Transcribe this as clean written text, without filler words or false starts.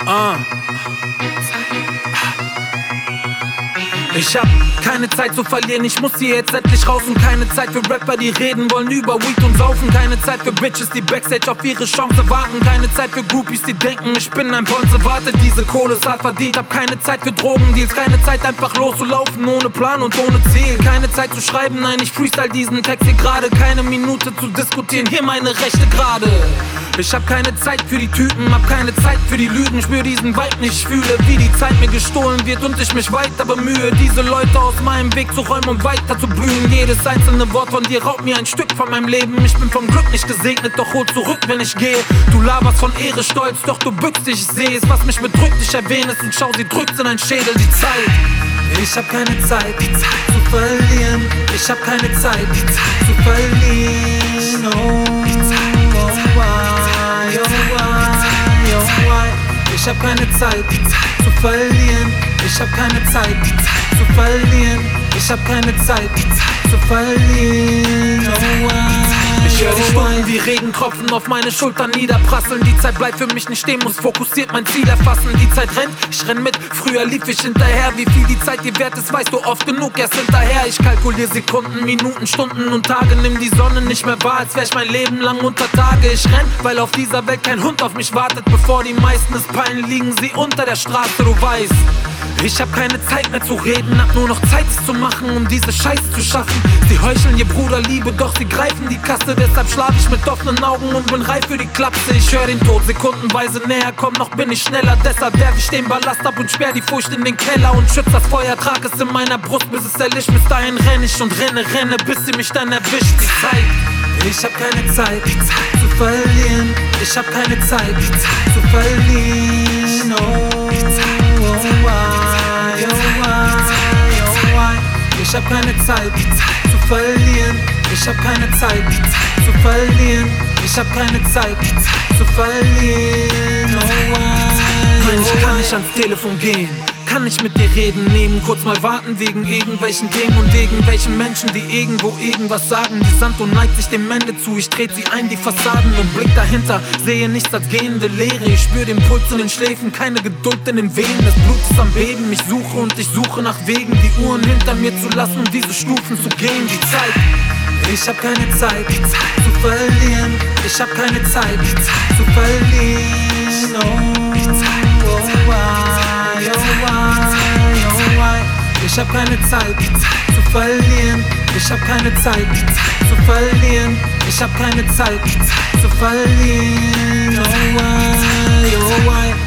Ich hab keine Zeit zu verlieren, ich muss hier jetzt endlich raus. Und keine Zeit für Rapper, die reden wollen über Weed und Saufen. Keine Zeit für Bitches, die Backstage auf ihre Chance warten. Keine Zeit für Groupies, die denken, ich bin ein Ponze. Warte, diese Kohle ist hart verdient. Hab keine Zeit für Drogendeals. Keine Zeit einfach loszulaufen, ohne Plan und ohne Ziel. Keine Zeit zu schreiben, nein, ich freestyle diesen Text hier gerade. Keine Minute zu diskutieren, hier meine Rechte gerade. Ich hab keine Zeit für die Typen, hab keine Zeit für die Lügen. Spür diesen Vibe nicht, ich fühle, wie die Zeit mir gestohlen wird und ich mich weiter bemühe, diese Leute aus meinem Weg zu räumen und weiter zu blühen. Jedes einzelne Wort von dir raubt mir ein Stück von meinem Leben. Ich bin vom Glück nicht gesegnet, doch hol zurück, wenn ich gehe. Du laberst von Ehre, Stolz, doch du bückst dich, ich seh es, was mich bedrückt. Ich erwähne es und schau, sie drückt's in ein Schädel, die Zeit. Ich hab keine Zeit, die Zeit zu verlieren. Ich hab keine Zeit, die Zeit zu verlieren. Oh, die Zeit, ich hab keine Zeit, die Zeit zu verlieren. Ich hab keine Zeit, die Zeit zu verlieren. Ich hab keine Zeit, die Zeit zu verlieren. Ich höre die Stunden wie Regentropfen auf meine Schultern niederprasseln. Die Zeit bleibt für mich nicht stehen, muss fokussiert mein Ziel erfassen. Die Zeit rennt, ich renn mit, früher lief ich hinterher. Wie viel die Zeit dir wert ist, weißt du oft genug erst hinterher. Ich kalkuliere Sekunden, Minuten, Stunden und Tage. Nimm die Sonne nicht mehr wahr, als wär ich mein Leben lang unter Tage. Ich renn, weil auf dieser Welt kein Hund auf mich wartet. Bevor die meisten es peilen, liegen sie unter der Straße, du weißt. Ich hab keine Zeit mehr zu reden, hab nur noch Zeit zu machen, um diese Scheiße zu schaffen. Sie heucheln ihr Bruder Liebe, doch sie greifen die Kasse. Deshalb schlaf ich mit offenen Augen und bin reif für die Klapse. Ich hör den Tod sekundenweise näher kommen, noch bin ich schneller. Deshalb werf ich den Ballast ab und sperr die Furcht in den Keller. Und schütz das Feuer, trag es in meiner Brust, bis es erlischt. Bis dahin renn ich und renne, bis sie mich dann erwischt. Die Zeit, ich hab keine Zeit, die Zeit zu verlieren. Ich hab keine Zeit, die Zeit zu verlieren. Oh, die Zeit, ich hab keine Zeit, die Zeit zu verlieren. Ich hab keine Zeit, die Zeit zu verlieren. Ich hab keine Zeit, die Zeit zu verlieren. Nein, ich kann nicht ans Telefon gehen, kann nicht mit dir reden, nehmen, kurz mal warten wegen irgendwelchen Themen und irgendwelchen Menschen, die irgendwo irgendwas sagen. Die Sanduhr neigt sich dem Ende zu, ich trete sie ein, die Fassaden, und blick dahinter, sehe nichts als gehende Leere. Ich spür den Puls in den Schläfen, keine Geduld in den Venen, das Blut ist am Beben. Ich suche und ich suche nach Wegen, die Uhren hinter mir zu lassen und diese Stufen zu gehen. Die Zeit, ich hab keine Zeit, die Zeit zu verlieren. Ich hab keine Zeit, die Zeit zu verlieren. Oh, die Zeit, ich hab keine Zeit, die Zeit zu verlieren. Ich hab keine Zeit, die Zeit zu verlieren. Ich hab keine Zeit, die Zeit zu verlieren. Oh, why, oh, why.